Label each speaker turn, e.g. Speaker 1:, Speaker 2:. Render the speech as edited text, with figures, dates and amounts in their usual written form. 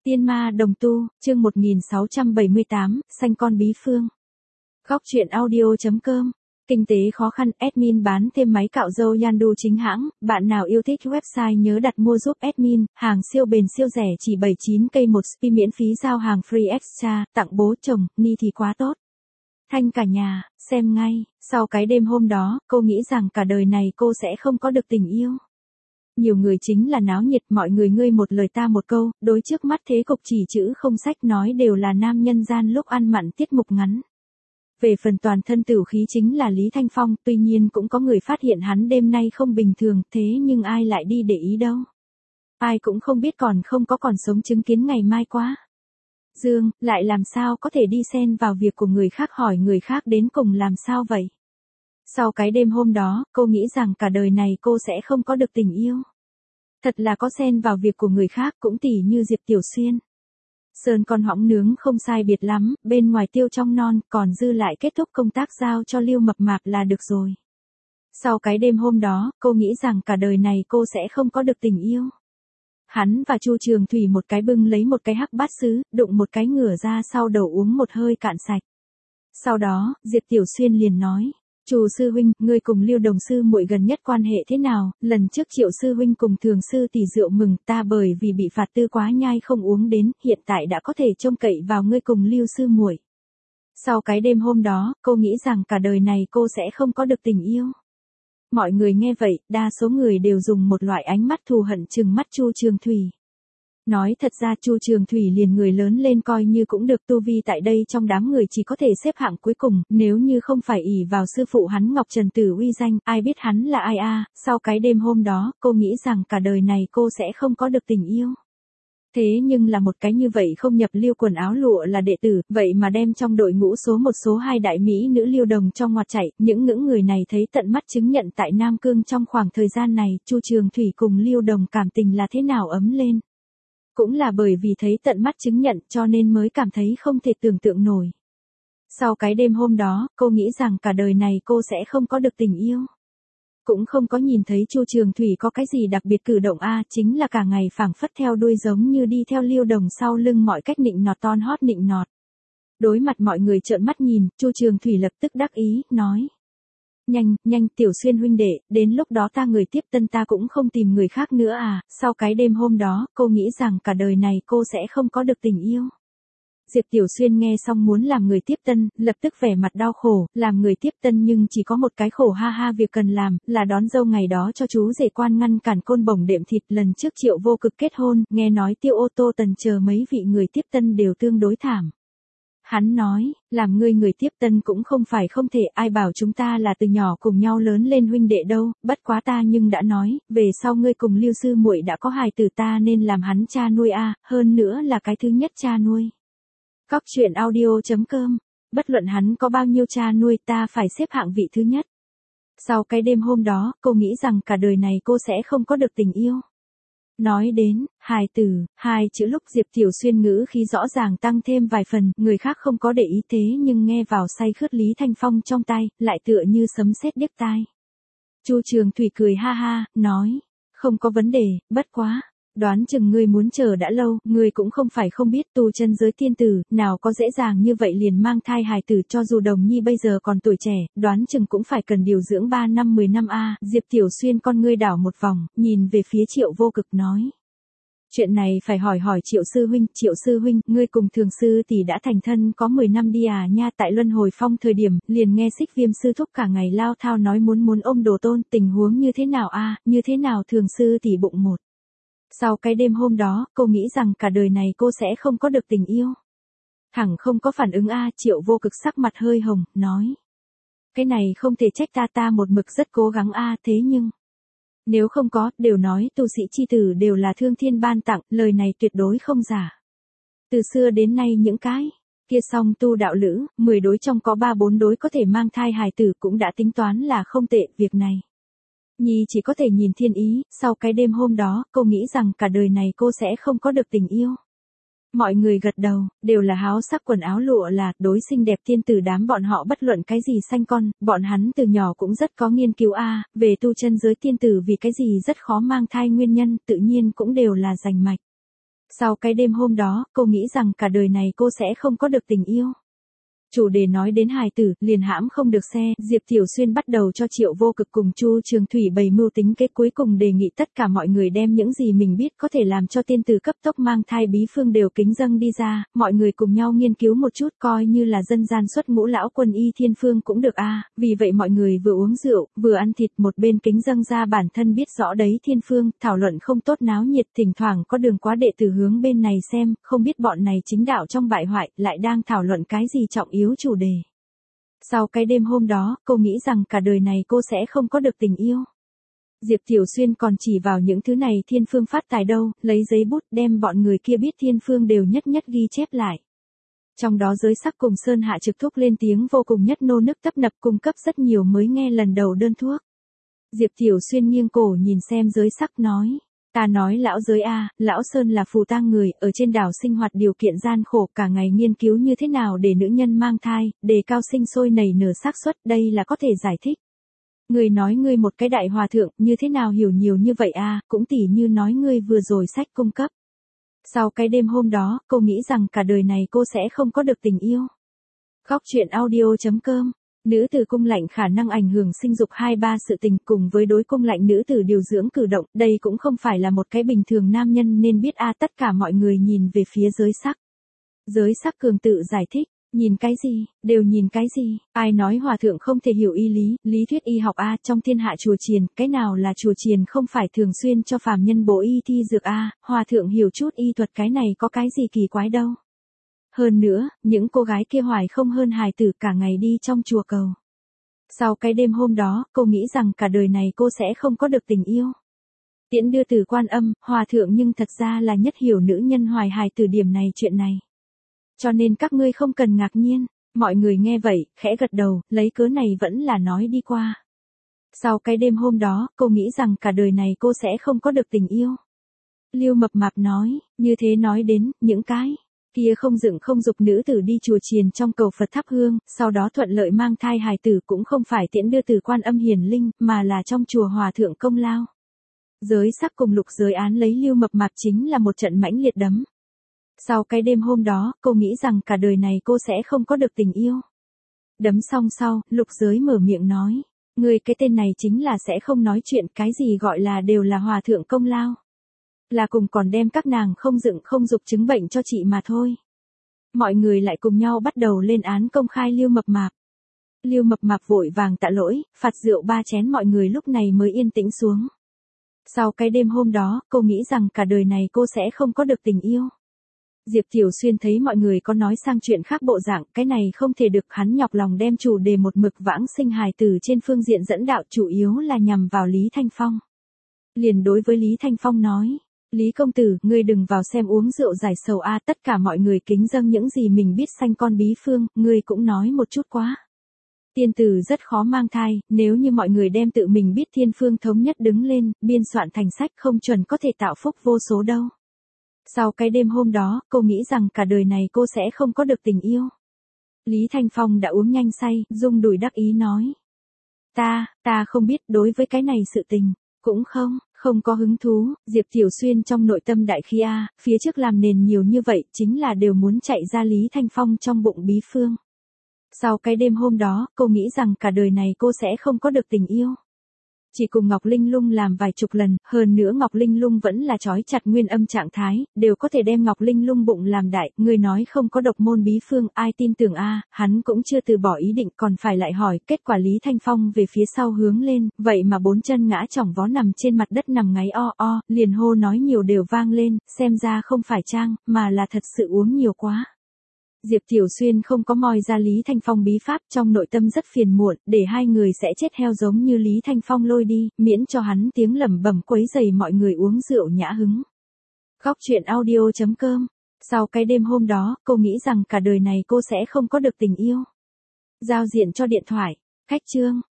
Speaker 1: Tiên ma đồng tu, chương 1678, sanh con bí phương. Góc truyện audio.com. Kinh tế khó khăn, admin bán thêm máy cạo râu Yandu chính hãng, bạn nào yêu thích website nhớ đặt mua giúp admin, hàng siêu bền siêu rẻ chỉ 79k một spi miễn phí giao hàng free extra, tặng bố chồng, ni thì quá tốt. Thanh cả nhà, xem ngay, sau cái đêm hôm đó, cô nghĩ rằng cả đời này cô sẽ không có được tình yêu. Nhiều người chính là náo nhiệt, mọi người ngươi một lời ta một câu, đối trước mắt thế cục chỉ chữ không sách nói đều là nam nhân gian lúc ăn mặn tiết mục ngắn. Về phần toàn thân tửu khí chính là Lý Thanh Phong, tuy nhiên cũng có người phát hiện hắn đêm nay không bình thường, thế nhưng ai lại đi để ý đâu. Ai cũng không biết còn sống chứng kiến ngày mai quá. Dương, lại làm sao có thể đi xen vào việc của người khác, hỏi người khác đến cùng làm sao vậy? Sau cái đêm hôm đó, cô nghĩ rằng cả đời này cô sẽ không có được tình yêu. Thật là có xen vào việc của người khác, cũng tỉ như Diệp Tiểu Xuyên. Sơn con hõng nướng không sai biệt lắm, bên ngoài tiêu trong non, còn dư lại kết thúc công tác giao cho Lưu Mập Mạp là được rồi. Sau cái đêm hôm đó, cô nghĩ rằng cả đời này cô sẽ không có được tình yêu. Hắn và Chu Trường Thủy một cái bưng lấy một cái hắc bát sứ, đụng một cái ngửa ra sau đầu uống một hơi cạn sạch. Sau đó, Diệp Tiểu Xuyên liền nói: Chu sư huynh, ngươi cùng Lưu đồng sư muội gần nhất quan hệ thế nào? Lần trước Triệu sư huynh cùng Thường sư tỷ rượu mừng, ta bởi vì bị phạt tư quá nhai không uống đến, hiện tại đã có thể trông cậy vào ngươi cùng Lưu sư muội. Sau cái đêm hôm đó, cô nghĩ rằng cả đời này cô sẽ không có được tình yêu. Mọi người nghe vậy, đa số người đều dùng một loại ánh mắt thù hận trừng mắt Chu Trường Thủy. Nói thật ra Chu Trường Thủy liền người lớn lên coi như cũng được, tu vi tại đây trong đám người chỉ có thể xếp hạng cuối cùng, nếu như không phải ỷ vào sư phụ hắn Ngọc Trần Tử uy danh, ai biết hắn là ai a. Sau cái đêm hôm đó, cô nghĩ rằng cả đời này cô sẽ không có được tình yêu. Thế nhưng là một cái như vậy không nhập Lưu quần áo lụa là đệ tử, vậy mà đem trong đội ngũ số 1 số 2 đại mỹ nữ Lưu đồng trong ngoặt chạy, những người này thấy tận mắt chứng nhận tại Nam Cương trong khoảng thời gian này, Chu Trường Thủy cùng Lưu đồng cảm tình là thế nào ấm lên. Cũng là bởi vì thấy tận mắt chứng nhận cho nên mới cảm thấy không thể tưởng tượng nổi. Sau cái đêm hôm đó, cô nghĩ rằng cả đời này cô sẽ không có được tình yêu. Cũng không có nhìn thấy Chu Trường Thủy có cái gì đặc biệt cử động chính là cả ngày phảng phất theo đuôi giống như đi theo Lưu đồng sau lưng, mọi cách nịnh nọt ton hót nịnh nọt. Đối mặt mọi người trợn mắt nhìn, Chu Trường Thủy lập tức đắc ý, nói: Nhanh, Tiểu Xuyên huynh đệ, đến lúc đó ta người tiếp tân ta cũng không tìm người khác nữa à. Sau cái đêm hôm đó, cô nghĩ rằng cả đời này cô sẽ không có được tình yêu. Diệp Tiểu Xuyên nghe xong muốn làm người tiếp tân, lập tức vẻ mặt đau khổ, làm người tiếp tân nhưng chỉ có một cái khổ ha ha, việc cần làm, là đón dâu ngày đó cho chú rể quan ngăn cản côn bổng đệm thịt. Lần trước Triệu Vô Cực kết hôn, nghe nói Tiêu Ô Tô Tần chờ mấy vị người tiếp tân đều tương đối thảm. Hắn nói, làm người tiếp tân cũng không phải không thể, ai bảo chúng ta là từ nhỏ cùng nhau lớn lên huynh đệ đâu, bất quá ta nhưng đã nói, về sau ngươi cùng Lưu sư muội đã có hài tử, ta nên làm hắn cha nuôi hơn nữa là cái thứ nhất cha nuôi. Góc truyện audio.com, bất luận hắn có bao nhiêu cha nuôi, ta phải xếp hạng vị thứ nhất. Sau cái đêm hôm đó, cô nghĩ rằng cả đời này cô sẽ không có được tình yêu. Nói đến hài tử, hai chữ lúc Diệp Tiểu Xuyên ngữ khí rõ ràng tăng thêm vài phần, người khác không có để ý thế nhưng nghe vào say khướt Lý Thanh Phong trong tay, lại tựa như sấm sét điếc tai. Chu Trường Thủy cười ha ha, nói: Không có vấn đề, bất quá, đoán chừng ngươi muốn chờ đã lâu, ngươi cũng không phải không biết tu chân giới tiên tử, nào có dễ dàng như vậy liền mang thai hài tử, cho dù Đồng Nhi bây giờ còn tuổi trẻ, đoán chừng cũng phải cần điều dưỡng 3 năm 10 năm Diệp Tiểu Xuyên con ngươi đảo một vòng, nhìn về phía Triệu Vô Cực nói: Chuyện này phải hỏi Triệu sư huynh, ngươi cùng Thường sư tỷ đã thành thân có 10 năm đi nha. Tại Luân Hồi Phong thời điểm, liền nghe Xích Viêm sư thúc cả ngày lao thao nói muốn ôm Đồ Tôn, tình huống như thế nào như thế nào Thường sư tỷ bụng một. Sau cái đêm hôm đó, cô nghĩ rằng cả đời này cô sẽ không có được tình yêu. Thẳng không có phản ứng Triệu Vô Cực sắc mặt hơi hồng, nói: Cái này không thể trách ta một mực rất cố gắng thế nhưng nếu không có, đều nói tu sĩ chi tử đều là thương thiên ban tặng, lời này tuyệt đối không giả. Từ xưa đến nay những cái kia song tu đạo lữ, 10 đối trong có 3-4 đối có thể mang thai hài tử cũng đã tính toán là không tệ, việc này Nhi chỉ có thể nhìn thiên ý. Sau cái đêm hôm đó, cô nghĩ rằng cả đời này cô sẽ không có được tình yêu. Mọi người gật đầu, đều là háo sắc quần áo lụa là, đối xinh đẹp tiên tử đám bọn họ bất luận cái gì sanh con, bọn hắn từ nhỏ cũng rất có nghiên cứu về tu chân giới tiên tử vì cái gì rất khó mang thai nguyên nhân, tự nhiên cũng đều là rành mạch. Sau cái đêm hôm đó, cô nghĩ rằng cả đời này cô sẽ không có được tình yêu. Chủ đề nói đến hài tử, liền hãm không được xe, Diệp Tiểu Xuyên bắt đầu cho Triệu Vô Cực cùng Chu Trường Thủy bày mưu tính kế, cuối cùng đề nghị tất cả mọi người đem những gì mình biết có thể làm cho tiên tử cấp tốc mang thai bí phương đều kính dâng đi ra, mọi người cùng nhau nghiên cứu một chút coi như là dân gian xuất ngũ lão quân y thiên phương cũng được a. Vì vậy mọi người vừa uống rượu, vừa ăn thịt, một bên kính dâng ra bản thân biết rõ đấy thiên phương, thảo luận không tốt náo nhiệt, thỉnh thoảng có đường quá đệ tử hướng bên này xem, không biết bọn này chính đạo trong bại hoại, lại đang thảo luận cái gì trọng yếu chủ đề. Sau cái đêm hôm đó, cô nghĩ rằng cả đời này cô sẽ không có được tình yêu. Diệp Tiểu Xuyên còn chỉ vào những thứ này thiên phương phát tài đâu, lấy giấy bút đem bọn người kia biết thiên phương đều nhất nhất ghi chép lại. Trong đó Giới Sắc cùng Sơn Hạ trực thúc lên tiếng vô cùng nhất nô nức tấp nập cung cấp rất nhiều mới nghe lần đầu đơn thuốc. Diệp Tiểu Xuyên nghiêng cổ nhìn xem Giới Sắc nói. Ta nói lão Giới a, lão Sơn là phù tang người, ở trên đảo sinh hoạt điều kiện gian khổ, cả ngày nghiên cứu như thế nào để nữ nhân mang thai, đề cao sinh sôi nảy nở xác suất, đây là có thể giải thích. Người nói ngươi một cái đại hòa thượng, như thế nào hiểu nhiều như vậy a, cũng tỉ như nói ngươi vừa rồi sách cung cấp. Sau cái đêm hôm đó, cô nghĩ rằng cả đời này cô sẽ không có được tình yêu. Khóc chuyện audio.com. Nữ tử cung lạnh khả năng ảnh hưởng sinh dục 2-3 sự tình, cùng với đối cung lạnh nữ tử điều dưỡng cử động, đây cũng không phải là một cái bình thường nam nhân nên biết a. Tất cả mọi người nhìn về phía Giới Sắc. Giới Sắc cường tự giải thích, nhìn cái gì, đều nhìn cái gì, ai nói hòa thượng không thể hiểu y lý thuyết y học a, trong thiên hạ chùa chiền, cái nào là chùa chiền không phải thường xuyên cho phàm nhân bổ y thi dược a, hòa thượng hiểu chút y thuật cái này có cái gì kỳ quái đâu. Hơn nữa, những cô gái kia hoài không hơn hài tử cả ngày đi trong chùa cầu. Sau cái đêm hôm đó, cô nghĩ rằng cả đời này cô sẽ không có được tình yêu. Tiễn đưa từ Quan Âm, hòa thượng nhưng thật ra là nhất hiểu nữ nhân hoài hài tử điểm này chuyện này. Cho nên các ngươi không cần ngạc nhiên, mọi người nghe vậy, khẽ gật đầu, lấy cớ này vẫn là nói đi qua. Sau cái đêm hôm đó, cô nghĩ rằng cả đời này cô sẽ không có được tình yêu. Lưu Mập Mạp nói, như thế nói đến, những cái kia không dựng không dục nữ tử đi chùa chiền trong cầu Phật thắp hương, sau đó thuận lợi mang thai hài tử cũng không phải tiễn đưa từ Quan Âm hiển linh, mà là trong chùa hòa thượng công lao. Giới Sắc cùng Lục Giới Án lấy Lưu Mập Mạp chính là một trận mãnh liệt đấm. Sau cái đêm hôm đó, cô nghĩ rằng cả đời này cô sẽ không có được tình yêu. Đấm xong sau, Lục Giới mở miệng nói, người cái tên này chính là sẽ không nói chuyện, cái gì gọi là đều là hòa thượng công lao. Là cùng còn đem các nàng không dựng không dục chứng bệnh cho chị mà thôi. Mọi người lại cùng nhau bắt đầu lên án công khai Lưu Mập Mạp. Lưu Mập Mạp vội vàng tạ lỗi, phạt rượu 3 chén, mọi người lúc này mới yên tĩnh xuống. Sau cái đêm hôm đó, cô nghĩ rằng cả đời này cô sẽ không có được tình yêu. Diệp Tiểu Xuyên thấy mọi người có nói sang chuyện khác bộ dạng, cái này không thể được, hắn nhọc lòng đem chủ đề một mực vãng sinh hài tử trên phương diện dẫn đạo, chủ yếu là nhằm vào Lý Thanh Phong. Liền đối với Lý Thanh Phong nói, Lý công tử, ngươi đừng vào xem uống rượu giải sầu a, tất cả mọi người kính dâng những gì mình biết sanh con bí phương, ngươi cũng nói một chút quá. Tiên tử rất khó mang thai, nếu như mọi người đem tự mình biết thiên phương thống nhất đứng lên, biên soạn thành sách không chuẩn có thể tạo phúc vô số đâu. Sau cái đêm hôm đó, cô nghĩ rằng cả đời này cô sẽ không có được tình yêu. Lý Thanh Phong đã uống nhanh say, rung đùi đắc ý nói. Ta không biết, đối với cái này sự tình, cũng không có hứng thú. Diệp Tiểu Xuyên trong nội tâm đại khí a, phía trước làm nền nhiều như vậy, chính là đều muốn chạy ra Lý Thanh Phong trong bụng bí phương. Sau cái đêm hôm đó, cô nghĩ rằng cả đời này cô sẽ không có được tình yêu. Chỉ cùng Ngọc Linh Lung làm vài chục lần, hơn nữa Ngọc Linh Lung vẫn là trói chặt nguyên âm trạng thái, đều có thể đem Ngọc Linh Lung bụng làm đại, người nói không có độc môn bí phương, ai tin tưởng a, hắn cũng chưa từ bỏ ý định, còn phải lại hỏi, kết quả Lý Thanh Phong về phía sau hướng lên, vậy mà 4 chân ngã chỏng vó nằm trên mặt đất nằm ngáy o, liền hô nói nhiều đều vang lên, xem ra không phải trang, mà là thật sự uống nhiều quá. Diệp Tiểu Xuyên không có moi ra Lý Thanh Phong bí pháp, trong nội tâm rất phiền muộn, để hai người sẽ chết heo giống như Lý Thanh Phong lôi đi, miễn cho hắn tiếng lẩm bẩm quấy rầy mọi người uống rượu nhã hứng. Khóc chuyện audio.com. Sau cái đêm hôm đó, cô nghĩ rằng cả đời này cô sẽ không có được tình yêu. Giao diện cho điện thoại. Khách chương.